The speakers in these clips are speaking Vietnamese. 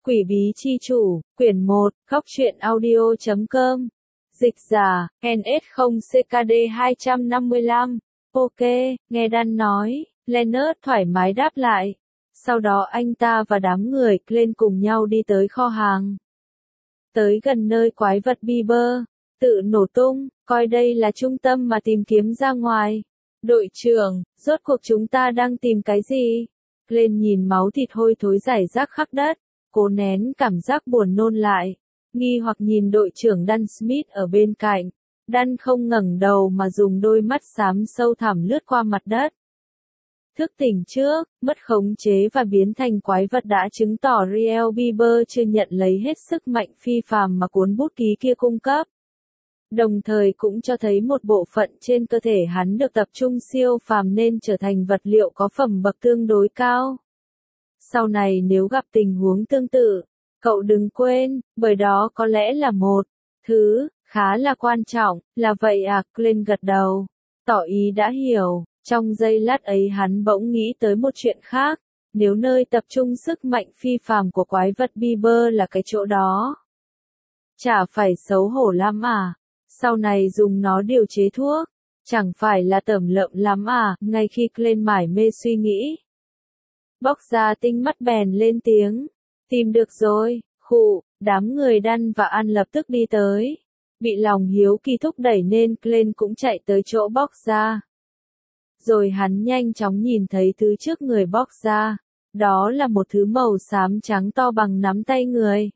Quỷ bí chi chủ, quyển 1, góc truyện audio.com. Dịch giả, NS0CKD 255. Ok, nghe Dan nói, Leonard thoải mái đáp lại. Sau đó anh ta và đám người lên cùng nhau đi tới kho hàng. Tới gần nơi quái vật Bieber tự nổ tung, coi đây là trung tâm mà tìm kiếm ra ngoài. Đội trưởng, rốt cuộc chúng ta đang tìm cái gì? Lên nhìn máu thịt hôi thối rải rác khắp đất, cố nén cảm giác buồn nôn lại, nghi hoặc nhìn đội trưởng Dan Smith ở bên cạnh. Dan không ngẩng đầu mà dùng đôi mắt xám sâu thẳm lướt qua mặt đất. Thức tỉnh trước, mất khống chế và biến thành quái vật đã chứng tỏ Riel Bieber chưa nhận lấy hết sức mạnh phi phàm mà cuốn bút ký kia cung cấp. Đồng thời cũng cho thấy một bộ phận trên cơ thể hắn được tập trung siêu phàm nên trở thành vật liệu có phẩm bậc tương đối cao. Sau này nếu gặp tình huống tương tự, cậu đừng quên, bởi đó có lẽ là một thứ khá là quan trọng, là vậy à? Glenn gật đầu, tỏ ý đã hiểu. Trong giây lát ấy hắn bỗng nghĩ tới một chuyện khác, nếu nơi tập trung sức mạnh phi phàm của quái vật Bieber là cái chỗ đó, chả phải xấu hổ lắm à? Sau này dùng nó điều chế thuốc, chẳng phải là tởm lợm lắm à? Ngay khi Glenn mải mê suy nghĩ, bóc ra tinh mắt bèn lên tiếng, tìm được rồi, khụ. Đám người Dan và An lập tức đi tới, bị lòng hiếu kỳ thúc đẩy nên Glenn cũng chạy tới chỗ bóc ra. Rồi hắn nhanh chóng nhìn thấy thứ trước người bóc ra, đó là một thứ màu xám trắng to bằng nắm tay người.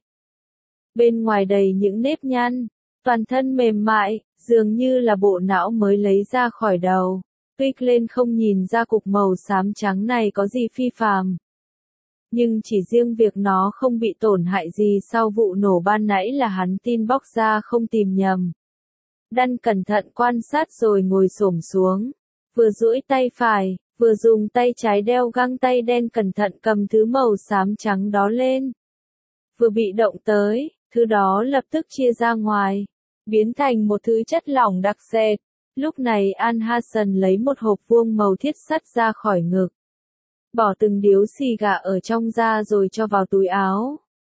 Bên ngoài đầy những nếp nhăn, toàn thân mềm mại, dường như là bộ não mới lấy ra khỏi đầu. Tuy Glenn không nhìn ra cục màu xám trắng này có gì phi phàm, nhưng chỉ riêng việc nó không bị tổn hại gì sau vụ nổ ban nãy là hắn tin bóc ra không tìm nhầm. Dan cẩn thận quan sát rồi ngồi xổm xuống, vừa duỗi tay phải, vừa dùng tay trái đeo găng tay đen cẩn thận cầm thứ màu xám trắng đó lên. Vừa bị động tới, thứ đó lập tức chia ra ngoài, biến thành một thứ chất lỏng đặc sệt. Lúc này An Hassan lấy một hộp vuông màu thiết sắt ra khỏi ngực, bỏ từng điếu xì gà ở trong ra rồi cho vào túi áo.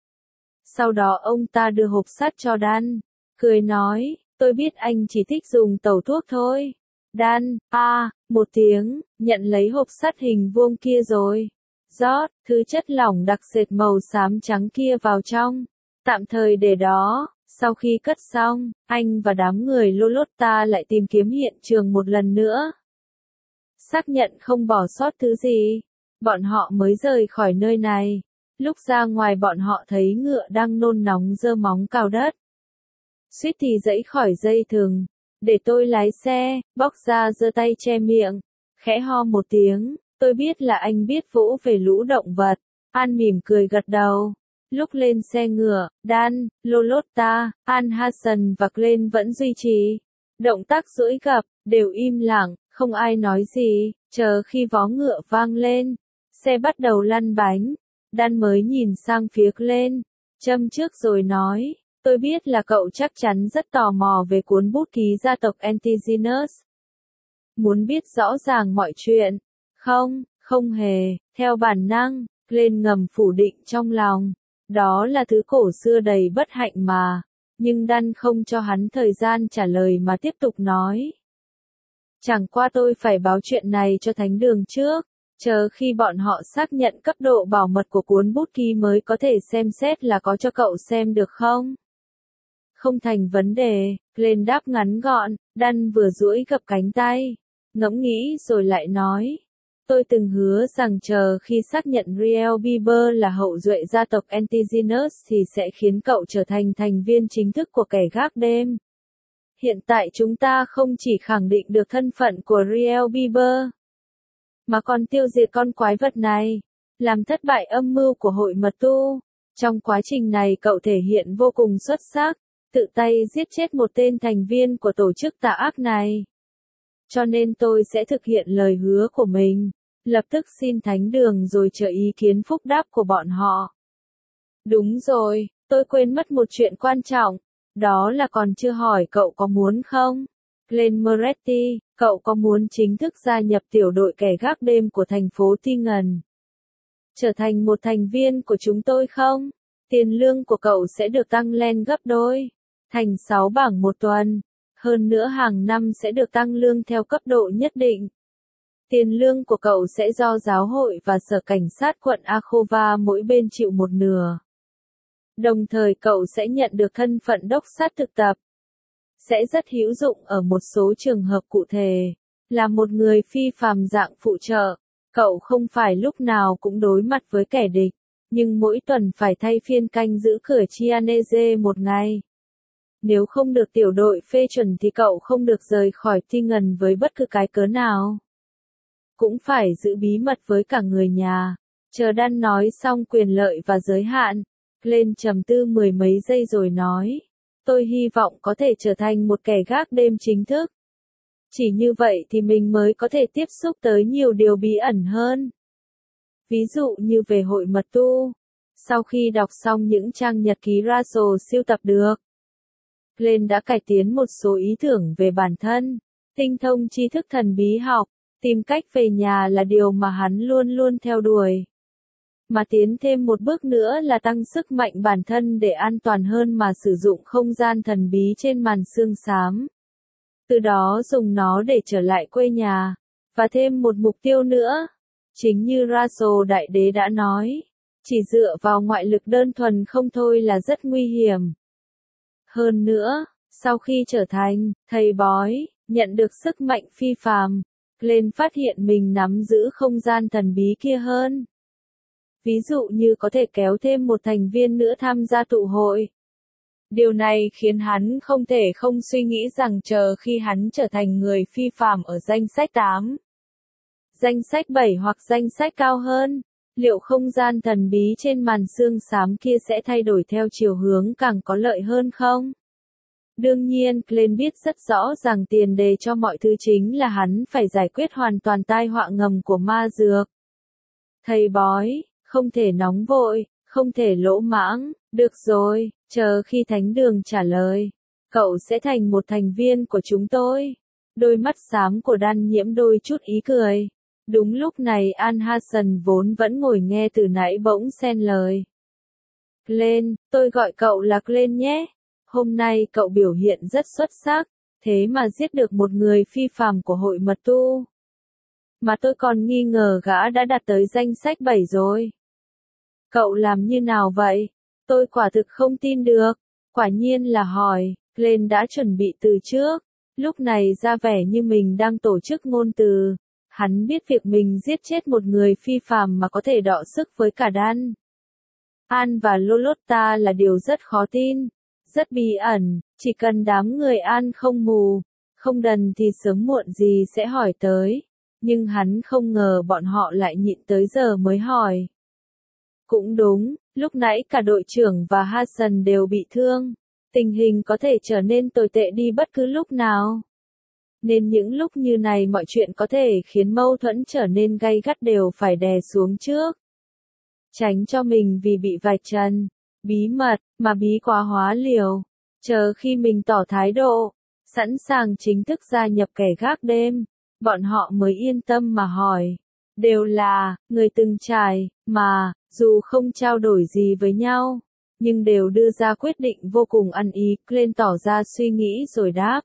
Sau đó ông ta đưa hộp sắt cho Dan, cười nói, tôi biết anh chỉ thích dùng tẩu thuốc thôi. Dan, một tiếng, nhận lấy hộp sắt hình vuông kia rồi rót thứ chất lỏng đặc sệt màu xám trắng kia vào trong, tạm thời để đó. Sau khi cất xong, anh và đám người Lolotta lại tìm kiếm hiện trường một lần nữa. Xác nhận không bỏ sót thứ gì, bọn họ mới rời khỏi nơi này. Lúc ra ngoài bọn họ thấy ngựa đang nôn nóng giơ móng cào đất. Suýt thì giãy khỏi dây thừng. Để tôi lái xe, bóc ra giơ tay che miệng, khẽ ho một tiếng. Tôi biết là anh biết vỗ về lũ động vật. An mỉm cười gật đầu. Lúc lên xe ngựa, Dan, Lolotta, An Hassan và Glenn vẫn duy trì động tác duỗi gập, đều im lặng, không ai nói gì, chờ khi vó ngựa vang lên, xe bắt đầu lăn bánh. Dan mới nhìn sang phía Glenn, châm trước rồi nói, tôi biết là cậu chắc chắn rất tò mò về cuốn bút ký gia tộc Antigenus. Muốn biết rõ ràng mọi chuyện? Không hề, theo bản năng, Glenn ngầm phủ định trong lòng. Đó là thứ cổ xưa đầy bất hạnh mà. Nhưng Dan không cho hắn thời gian trả lời mà tiếp tục nói. Chẳng qua tôi phải báo chuyện này cho thánh đường trước, chờ khi bọn họ xác nhận cấp độ bảo mật của cuốn bút ký mới có thể xem xét là có cho cậu xem được không. Không thành vấn đề, Glenn đáp ngắn gọn. Dan vừa duỗi gập cánh tay, ngẫm nghĩ rồi lại nói. Tôi từng hứa rằng chờ khi xác nhận Riel Bieber là hậu duệ gia tộc Antigenus thì sẽ khiến cậu trở thành thành viên chính thức của kẻ gác đêm. Hiện tại chúng ta không chỉ khẳng định được thân phận của Riel Bieber, mà còn tiêu diệt con quái vật này, làm thất bại âm mưu của hội mật tu. Trong quá trình này cậu thể hiện vô cùng xuất sắc, tự tay giết chết một tên thành viên của tổ chức tà ác này. Cho nên tôi sẽ thực hiện lời hứa của mình, lập tức xin thánh đường rồi chờ ý kiến phúc đáp của bọn họ. Đúng rồi, tôi quên mất một chuyện quan trọng, đó là còn chưa hỏi cậu có muốn không? Glenn Moretti, cậu có muốn chính thức gia nhập tiểu đội kẻ gác đêm của thành phố Tingen? Trở thành một thành viên của chúng tôi không? Tiền lương của cậu sẽ được tăng lên gấp đôi, thành 6 bảng một tuần. Hơn nữa hàng năm sẽ được tăng lương theo cấp độ nhất định. Tiền lương của cậu sẽ do giáo hội và sở cảnh sát quận Akhova mỗi bên chịu một nửa. Đồng thời cậu sẽ nhận được thân phận đốc sát thực tập. Sẽ rất hữu dụng ở một số trường hợp cụ thể. Là một người phi phàm dạng phụ trợ, cậu không phải lúc nào cũng đối mặt với kẻ địch, nhưng mỗi tuần phải thay phiên canh giữ cửa Chianese một ngày. Nếu không được tiểu đội phê chuẩn thì cậu không được rời khỏi Tingen với bất cứ cái cớ nào. Cũng phải giữ bí mật với cả người nhà. Chờ Dan nói xong quyền lợi và giới hạn, lên trầm tư mười mấy giây rồi nói. Tôi hy vọng có thể trở thành một kẻ gác đêm chính thức. Chỉ như vậy thì mình mới có thể tiếp xúc tới nhiều điều bí ẩn hơn. Ví dụ như về hội mật tu. Sau khi đọc xong những trang nhật ký Russell sưu tập được, Glenn đã cải tiến một số ý tưởng về bản thân, tinh thông tri thức thần bí học, tìm cách về nhà là điều mà hắn luôn luôn theo đuổi. Mà tiến thêm một bước nữa là tăng sức mạnh bản thân để an toàn hơn mà sử dụng không gian thần bí trên màn sương xám. Từ đó dùng nó để trở lại quê nhà. Và thêm một mục tiêu nữa. Chính như Russell Đại Đế đã nói, chỉ dựa vào ngoại lực đơn thuần không thôi là rất nguy hiểm. Hơn nữa, sau khi trở thành thầy bói, nhận được sức mạnh phi phàm, Glenn phát hiện mình nắm giữ không gian thần bí kia hơn. Ví dụ như có thể kéo thêm một thành viên nữa tham gia tụ hội. Điều này khiến hắn không thể không suy nghĩ rằng chờ khi hắn trở thành người phi phàm ở danh sách 8, danh sách 7 hoặc danh sách cao hơn, liệu không gian thần bí trên màn sương xám kia sẽ thay đổi theo chiều hướng càng có lợi hơn không? Đương nhiên, Glenn biết rất rõ rằng tiền đề cho mọi thứ chính là hắn phải giải quyết hoàn toàn tai họa ngầm của ma dược. Thầy bói, không thể nóng vội, không thể lỗ mãng, được rồi, chờ khi thánh đường trả lời, cậu sẽ thành một thành viên của chúng tôi. Đôi mắt xám của Dan nhiễm đôi chút ý cười. Đúng lúc này An Hassan vốn vẫn ngồi nghe từ nãy bỗng xen lời. Glenn, tôi gọi cậu là Glenn nhé. Hôm nay cậu biểu hiện rất xuất sắc, thế mà giết được một người phi phàm của hội mật tu. Mà tôi còn nghi ngờ gã đã đạt tới danh sách 7 rồi. Cậu làm như nào vậy? Tôi quả thực không tin được. Quả nhiên là hỏi, Glenn đã chuẩn bị từ trước. Lúc này ra vẻ như mình đang tổ chức ngôn từ. Hắn biết việc mình giết chết một người phi phàm mà có thể đọ sức với cả Dan, An và Lolotta là điều rất khó tin, rất bí ẩn, chỉ cần đám người An không mù, không đần thì sớm muộn gì sẽ hỏi tới, nhưng hắn không ngờ bọn họ lại nhịn tới giờ mới hỏi. Cũng đúng, lúc nãy cả đội trưởng và Hassan đều bị thương, tình hình có thể trở nên tồi tệ đi bất cứ lúc nào. Nên những lúc như này mọi chuyện có thể khiến mâu thuẫn trở nên gay gắt đều phải đè xuống trước. Tránh cho mình vì bị vạch trần, bí mật, mà bí quá hóa liều. Chờ khi mình tỏ thái độ, sẵn sàng chính thức gia nhập kẻ gác đêm, bọn họ mới yên tâm mà hỏi. Đều là, người từng trải, mà, dù không trao đổi gì với nhau, nhưng đều đưa ra quyết định vô cùng ăn ý, Glenn tỏ ra suy nghĩ rồi đáp.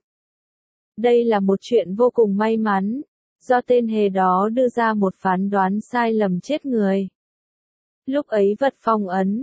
Đây là một chuyện vô cùng may mắn, do tên hề đó đưa ra một phán đoán sai lầm chết người. Lúc ấy vật phong ấn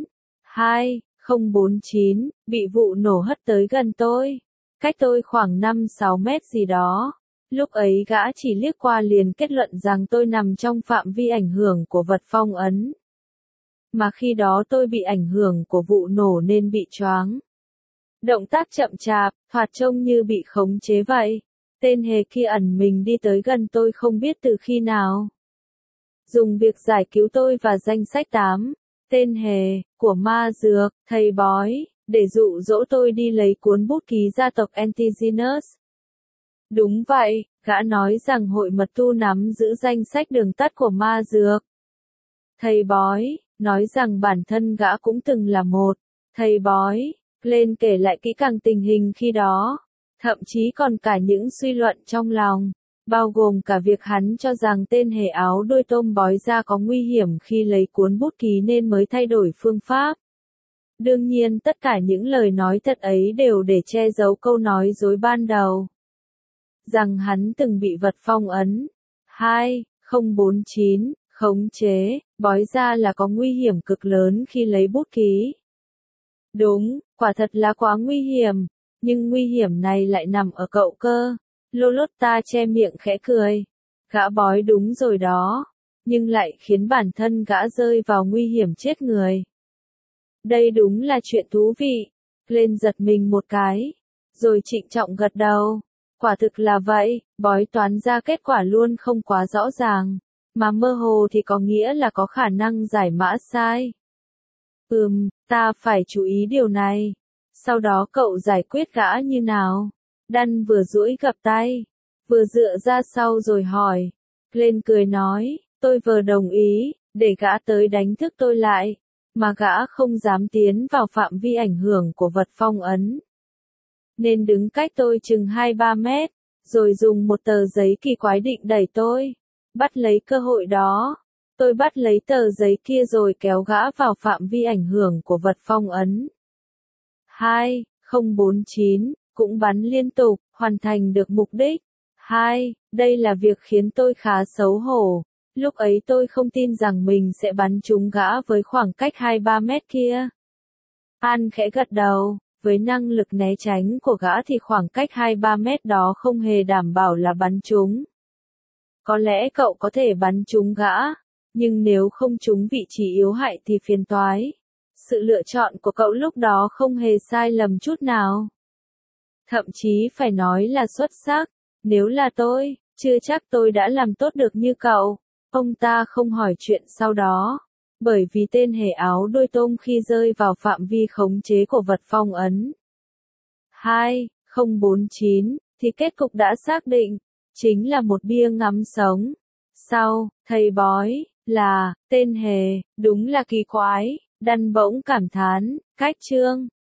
2049 bị vụ nổ hất tới gần tôi, cách tôi khoảng 5-6 mét gì đó. Lúc ấy gã chỉ liếc qua liền kết luận rằng tôi nằm trong phạm vi ảnh hưởng của vật phong ấn. Mà khi đó tôi bị ảnh hưởng của vụ nổ nên bị choáng. Động tác chậm chạp, thoạt trông như bị khống chế vậy. Tên hề kia ẩn mình đi tới gần tôi không biết từ khi nào. Dùng việc giải cứu tôi và danh sách 8, tên hề, của ma dược, thầy bói, để dụ dỗ tôi đi lấy cuốn bút ký gia tộc Antigenus. Đúng vậy, gã nói rằng hội mật tu nắm giữ danh sách đường tắt của ma dược. Thầy bói, nói rằng bản thân gã cũng từng là một thầy bói. Glenn kể lại kỹ càng tình hình khi đó, thậm chí còn cả những suy luận trong lòng, bao gồm cả việc hắn cho rằng tên hề áo đuôi tôm bói ra có nguy hiểm khi lấy cuốn bút ký nên mới thay đổi phương pháp. Đương nhiên tất cả những lời nói thật ấy đều để che giấu câu nói dối ban đầu. Rằng hắn từng bị vật phong ấn. 2049, khống chế, bói ra là có nguy hiểm cực lớn khi lấy bút ký. Đúng, quả thật là quá nguy hiểm, nhưng nguy hiểm này lại nằm ở cậu cơ. Lolotta che miệng khẽ cười. Gã bói đúng rồi đó, nhưng lại khiến bản thân gã rơi vào nguy hiểm chết người. Đây đúng là chuyện thú vị. Glenn giật mình một cái, rồi trịnh trọng gật đầu. Quả thực là vậy, bói toán ra kết quả luôn không quá rõ ràng, mà mơ hồ thì có nghĩa là có khả năng giải mã sai. Ta phải chú ý điều này. Sau đó cậu giải quyết gã như nào? Đan vừa duỗi gập tay, vừa dựa ra sau rồi hỏi. Glenn cười nói, tôi vừa đồng ý, để gã tới đánh thức tôi lại, mà gã không dám tiến vào phạm vi ảnh hưởng của vật phong ấn. Nên đứng cách tôi chừng 2-3 mét, rồi dùng một tờ giấy kỳ quái định đẩy tôi. Bắt lấy cơ hội đó. Tôi bắt lấy tờ giấy kia rồi kéo gã vào phạm vi ảnh hưởng của vật phong ấn. 2049, cũng bắn liên tục, hoàn thành được mục đích. Đây là việc khiến tôi khá xấu hổ. Lúc ấy tôi không tin rằng mình sẽ bắn trúng gã với khoảng cách 2-3 mét kia. An khẽ gật đầu, với năng lực né tránh của gã thì khoảng cách 2-3 mét đó không hề đảm bảo là bắn trúng. Có lẽ cậu có thể bắn trúng gã, nhưng nếu không trúng vị trí yếu hại thì phiền toái. Sự lựa chọn của cậu lúc đó không hề sai lầm chút nào. Thậm chí phải nói là xuất sắc. Nếu là tôi, chưa chắc tôi đã làm tốt được như cậu. Ông ta không hỏi chuyện sau đó, bởi vì tên hề áo đuôi tôm khi rơi vào phạm vi khống chế của vật phong ấn. 2049, thì kết cục đã xác định, chính là một bia ngắm sống. Sau, thầy bói, là, tên hề, đúng là kỳ quái, Đan bỗng cảm thán, cách chương.